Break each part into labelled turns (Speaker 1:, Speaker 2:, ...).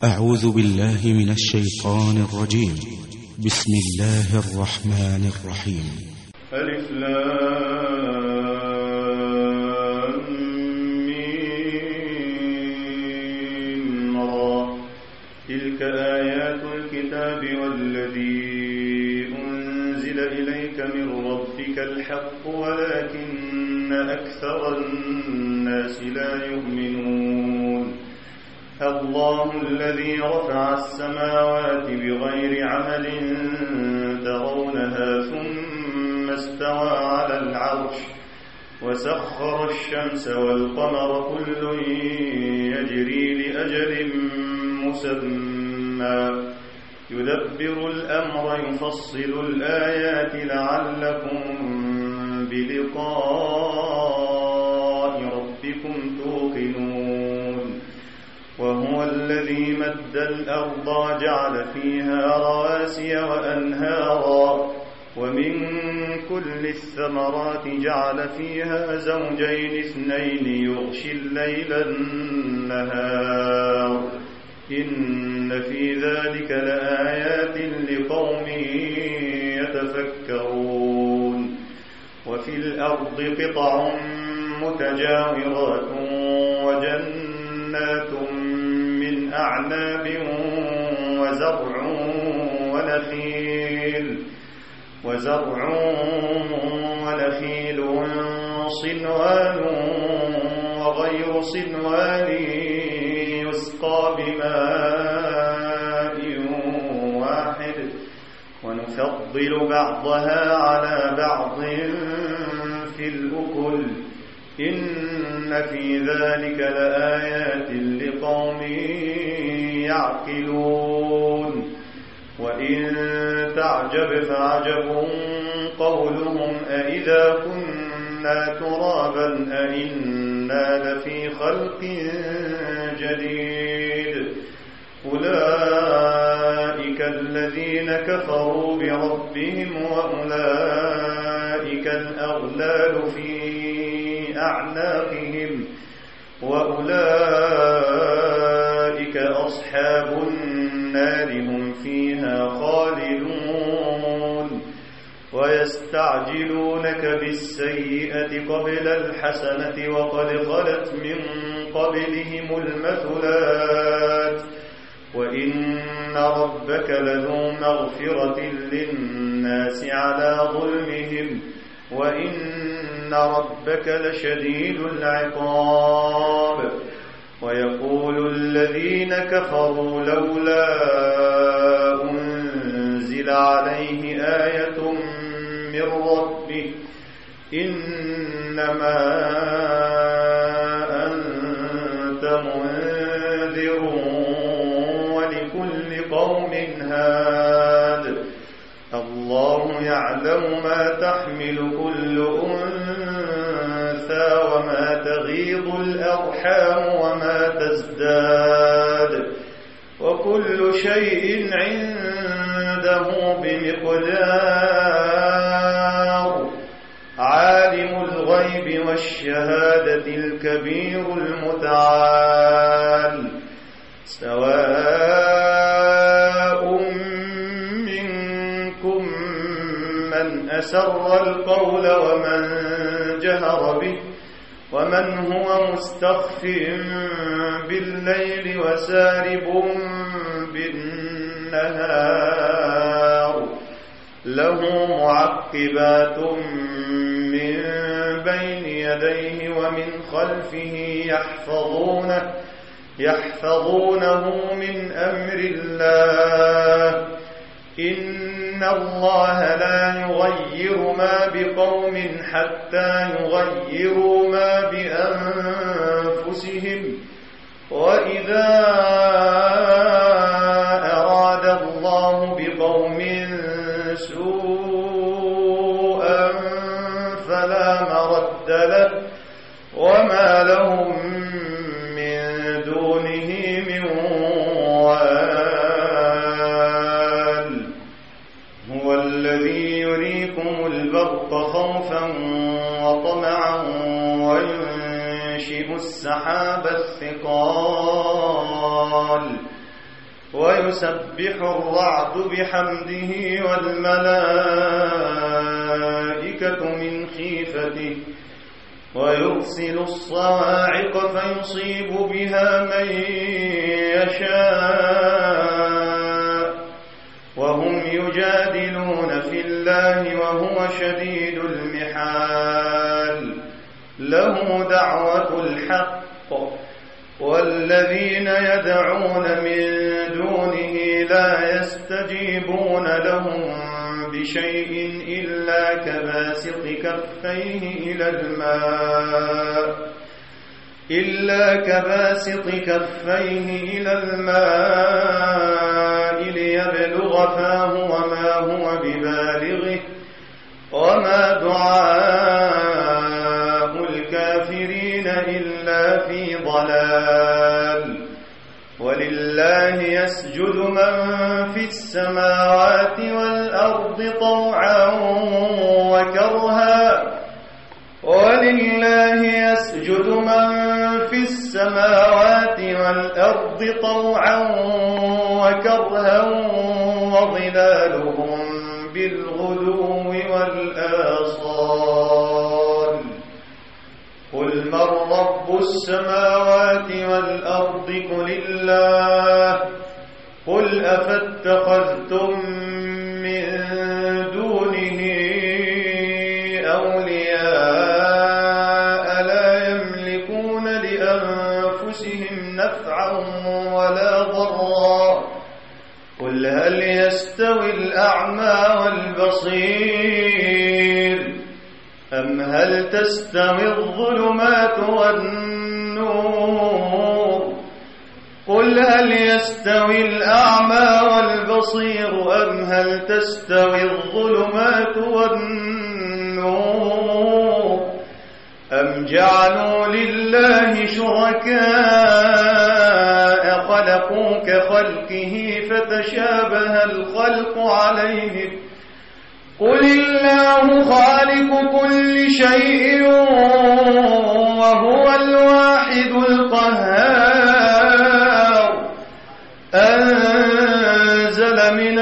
Speaker 1: أعوذ بالله من الشيطان الرجيم. بسم الله الرحمن الرحيم.
Speaker 2: ألف لام ميم را. تلك آيات الكتاب والذي أنزل إليك من ربك الحق ولكن أكثر الناس لا يؤمنون. الله الذي رفع السماوات بغير عمل ترونها ثم استوى على العرش وسخر الشمس والقمر كل يجري لأجل مسمى يدبر الأمر يفصل الآيات لعلكم بلقاء ربكم توقنون. وهو الذي مد الأرض وجعل فيها رواسي وأنهارا ومن كل الثمرات جعل فيها زوجين اثنين يغشي الليل النهار إن في ذلك لآيات لقوم يتفكرون. وفي الأرض قطع متجاورات وجنات من أعناب وزرع ونخيل صنوان وغير صنوان يسقى بماء واحد ونفضل بعضها على بعض في الأكل إن في ذلك لآيات لقوم يعقلون. وإن تعجب فعجب قولهم أإذا كنا ترابا أإنا لفي خلق جديد. أولئك الذين كفروا بربهم وأولئك الأغلال في أعناقهم وأولئك أصحاب النار هم فيها خالدون. ويستعجلونك بالسيئة قبل الحسنة وقد خلت من قبلهم المثلات وإن ربك لذو مغفرة للناس على ظلمهم وإن ربك لشديد العقاب. ويقول الذين كفروا لولا أنزل عليه آية من ربه إنما أنت منذر ولكل قوم هاد. الله يعلم ما تحمل كل أنثى وما تغيض الأرحام وما تزداد وكل شيء عنده بمقدار. عالم الغيب والشهادة الكبير المتعال. سواء منكم من أسر القول ومن جهر به ومن هو مستخف بالليل وسارب بالنهار. له معقبات من بين يديه ومن خلفه يحفظونه من أمر الله. إن الله لا يغير ما بقوم حتى يغيروا ما بأنفسهم. وإذا أراد الله بقوم سوءا فلا مرد له وما لهم من دونه من وال. هو الذي يريكم البرق خوفا وطمعا وينشئ السحاب الثقال ويسبح الرعد بحمده والملائكة من خيفته ويرسل الصواعق فيصيب بها من يشاء وهم يجادلون في الله وهو شديد المحال له دعوة الحق والذين يدعون من دونه لا يستجيبون لهم بشيء إلا كباسط كفيه إلى الماء ليبلغ فاه وما هو ببالغه وما دعاء الكافرين إلا في ضلال ولله يسجد من في السماوات والأرض طوعا وكرها وظلالهم بالغدو والآصال قل من رب السماوات والأرض قل الله قل أفاتخذتم من دونه أولياء لا يملكون لأنفسهم نفعا ولا ضرا قل هل يستوي الأعمى والبصير أم هل تستوي الظلمات والنور قل هل يستوي الأعمى والبصير أم هل تستوي الظلمات والنور أم جعلوا لله شركاء خلقوا كخلقه فتشابه الخلق عليهم قل الله خالق كل شيء وهو الواحد القهار أنزل من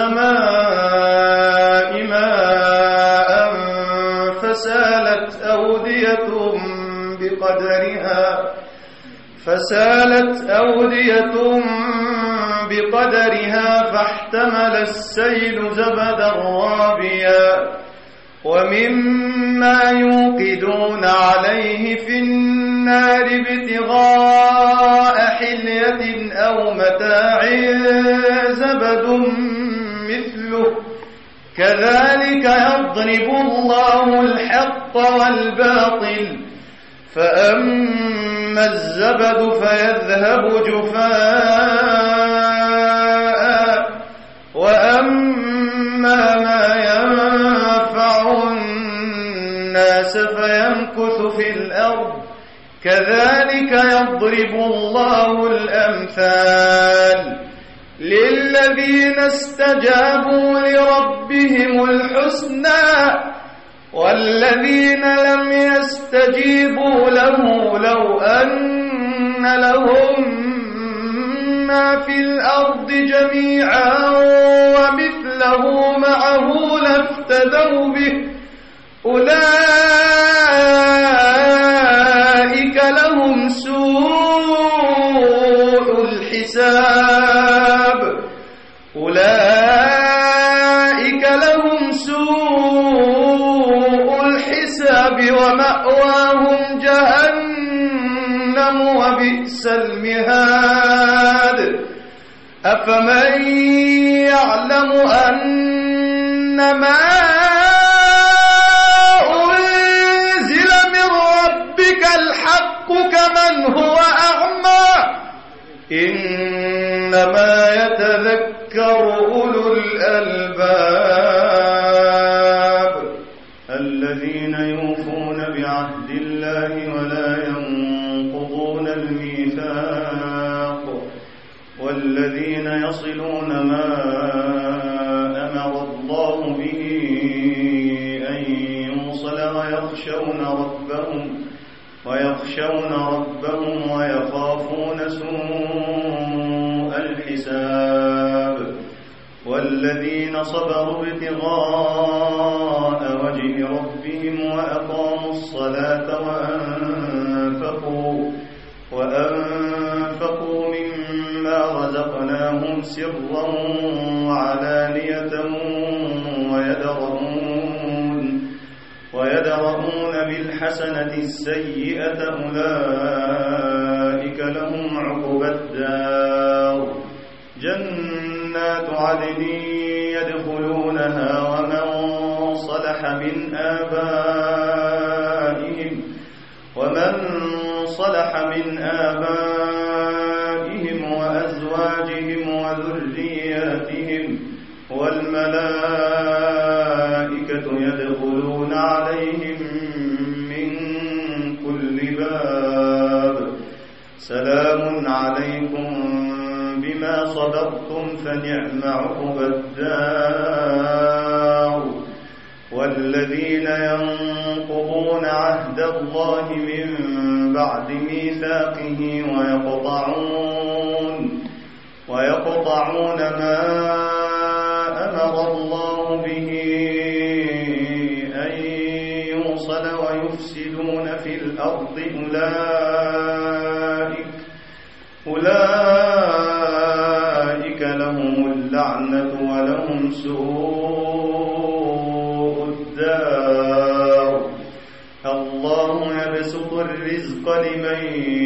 Speaker 2: السماء ماء فسالت أودية بقدرها فاحتمل السيل زبدا رابيا ومما يوقدون عليه في النار ابتغاء حلية أو متاع زبد مثله كذلك يضرب الله الحق والباطل فأما الزبد فيذهب جفاء وأما ما ينفع الناس فيمكث في الأرض كذلك يضرب الله الأمثال للذين استجابوا لربهم الحسنى والذين لم يستجيبوا له لو أن لهم ما في الأرض جميعا ومثله معه لافتدوا به أولئك لهم سوء الحساب ومأواهم جهنم وبئس المهاد أفمن يعلم أنما أنزل من ربك الحق كمن هو أعمى إنما يتذكر أولو الألباب الذين يوفون بعهد الله ولا ينقضون الميثاق والذين يصلون ما أمر الله به أن يوصل ويخشون ربهم ويخافون سوء الحساب حساب والذين صبروا ابتغاء وجه ربهم وأقاموا الصلاة وأنفقوا مما رزقناهم سرا وعلانية ويدرؤون بالحسنة السيئة أولئك لهم عقبى الدار جنات عدن يدخلونها ومن صلح من آبائهم وأزواجهم وذرياتهم والملائكة يدخلون عليهم من كل باب سلام عليكم بما صبرتم فنعم عقبى الدار والذين ينقضون عهد الله من بعد ميثاقه ويقطعون ما أمر الله به أن يوصل ويفسدون في الأرض أولئك لهم اللعنة ولهم سوء الدار الله يبسط الرزق لمن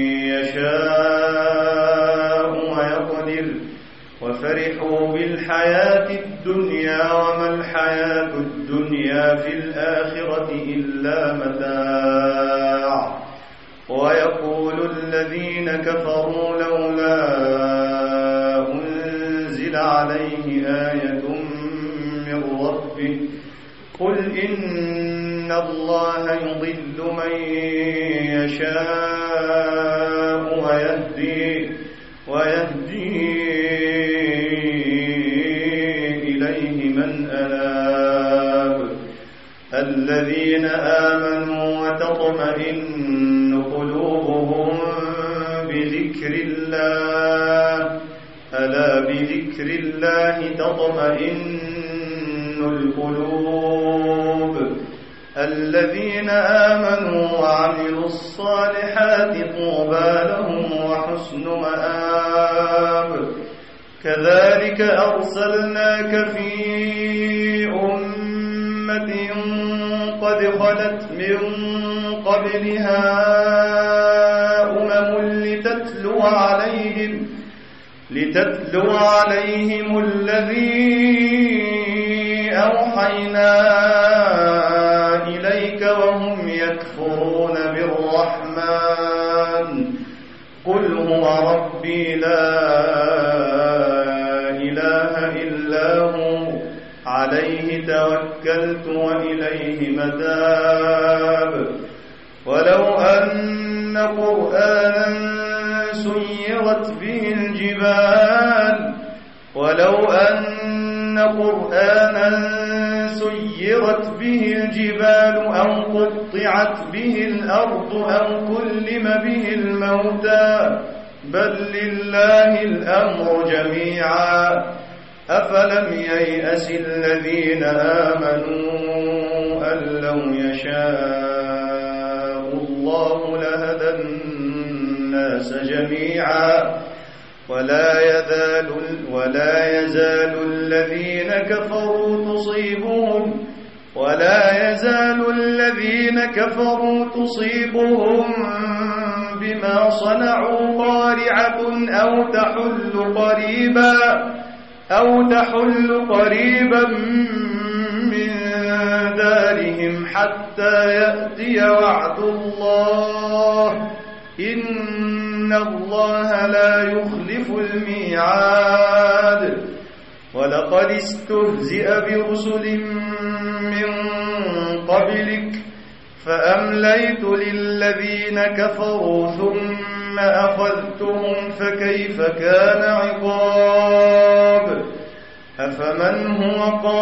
Speaker 2: يشاء ويقدر وفرحوا بالحياة الدنيا وما الحياة الدنيا في الآخرة إلا متاع ويقول الذين كفروا لولا أنزل عليه آية من ربه قل إن الله يضل من يشاء ويهدي إليه من أناب الذين آمنوا وتطمئن قلوبهم بذكر الله ألا بذكر الله تطمئن القلوب الذين آمنوا وعملوا الصالحات طوبى لهم وحسن مآب كذلك أرسلناك في أمة قد خلت من قبلها أمم لتتلو عليهم الذي أوحينا إليك وهم يكفرون بالرحمن قل هو ربي لا إله إلا هو عليه توكلت وإليه متاب ولو أن قرآنا سيرت به الجبال أو قطعت به الأرض أو كلم به الموتى بل لله الأمر جميعا أفلم ييأس الذين آمنوا أن لو يشاء الله لهدى الناس جميعا ولا يزال الذين كفروا تصيبهم بما صنعوا قارعة أو تحل قريبا من دارهم حتى يأتي وعد الله إن الله لا يخلف الميعاد ولقد استهزئ برسل من قبلك فأمليت للذين كفروا ثم أخذتهم فكيف كان عقاب أفمن هو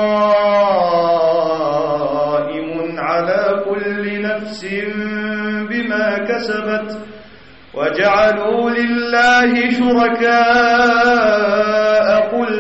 Speaker 2: قائم على كل نفس بما كسبت وجعلوا لله شركاء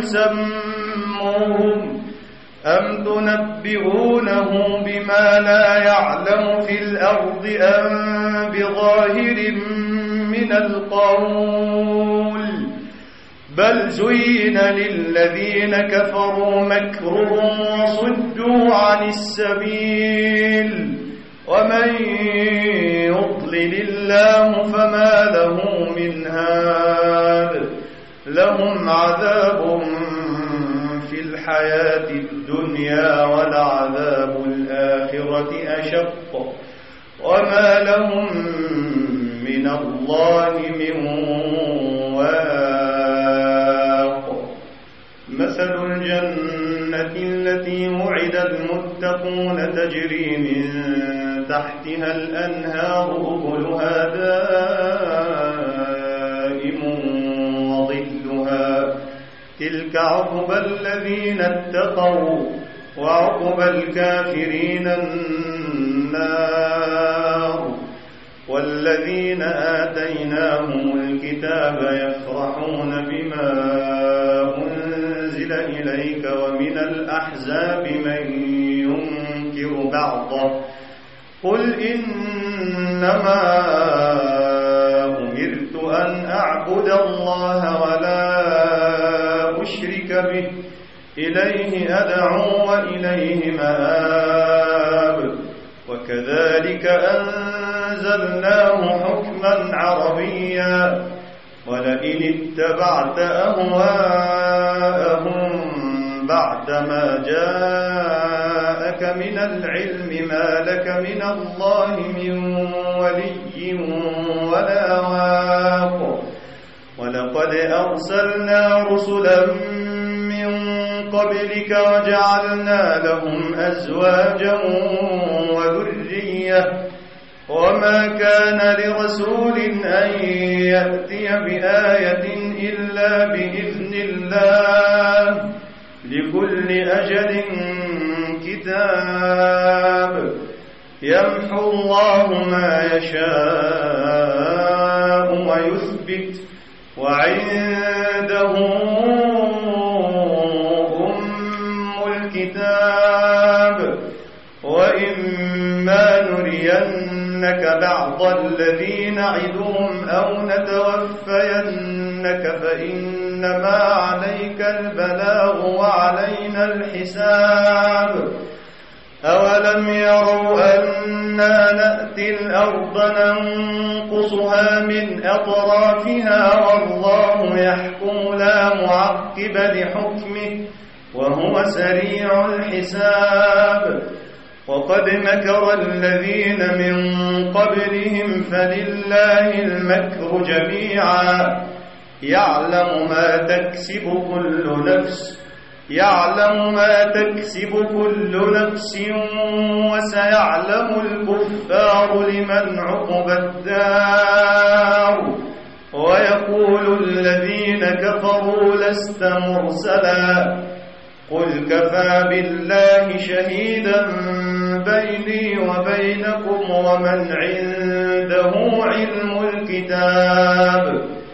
Speaker 2: يسموهم أم تنبئونه بما لا يعلم في الأرض أم بظاهر من القول بل زين للذين كفروا مكرهم وصدوا عن السبيل ومن يضلل الله فما له من هاد لهم عذاب في الحياة الدنيا ولعذاب الآخرة أشق وما لهم من الله من واق مثل الجنة التي وعد المتقون تجري من تحتها الأنهار أكلها دائم وظلها تلك عقبى الذين اتقوا وعقبى الكافرين النار والذين آتيناهم الكتاب يفرحون بما أنزل إليك ومن الأحزاب من ينكر بعضه قل إنما أمرت أن أعبد الله ولا أشرك به إليه أدعو وإليه مآب وكذلك أنزلناه حكما عربيا ولئن اتبعت أهواءهم بعدما جاءك من العلم ما لك من الله من ولي ولا واق ولقد أرسلنا رسلا من قبلك وجعلنا لهم أزواجا وذرية وما كان لرسول أن يأتي بآية إلا بإذن الله لكل أجل كتاب يمحو الله ما يشاء ويثبت وعنده الكتاب وإما نرينك بعض الذي نعدهم أو نتوفينك فإنما عليك البلاغ وعلينا الحساب أولم يروا أنا نأتي الأرض ننقصها من أطرافها والله يحكم لا معقب لحكمه وهو سريع الحساب وقد مكر الذين من قبلهم فلله المكر جميعا يعلم ما تكسب كل نفس وسيعلم الكفار لمن عقبى الدار ويقول الذين كفروا لست مرسلا قل كفى بالله شهيدا بيني وبينكم ومن عنده علم الكتاب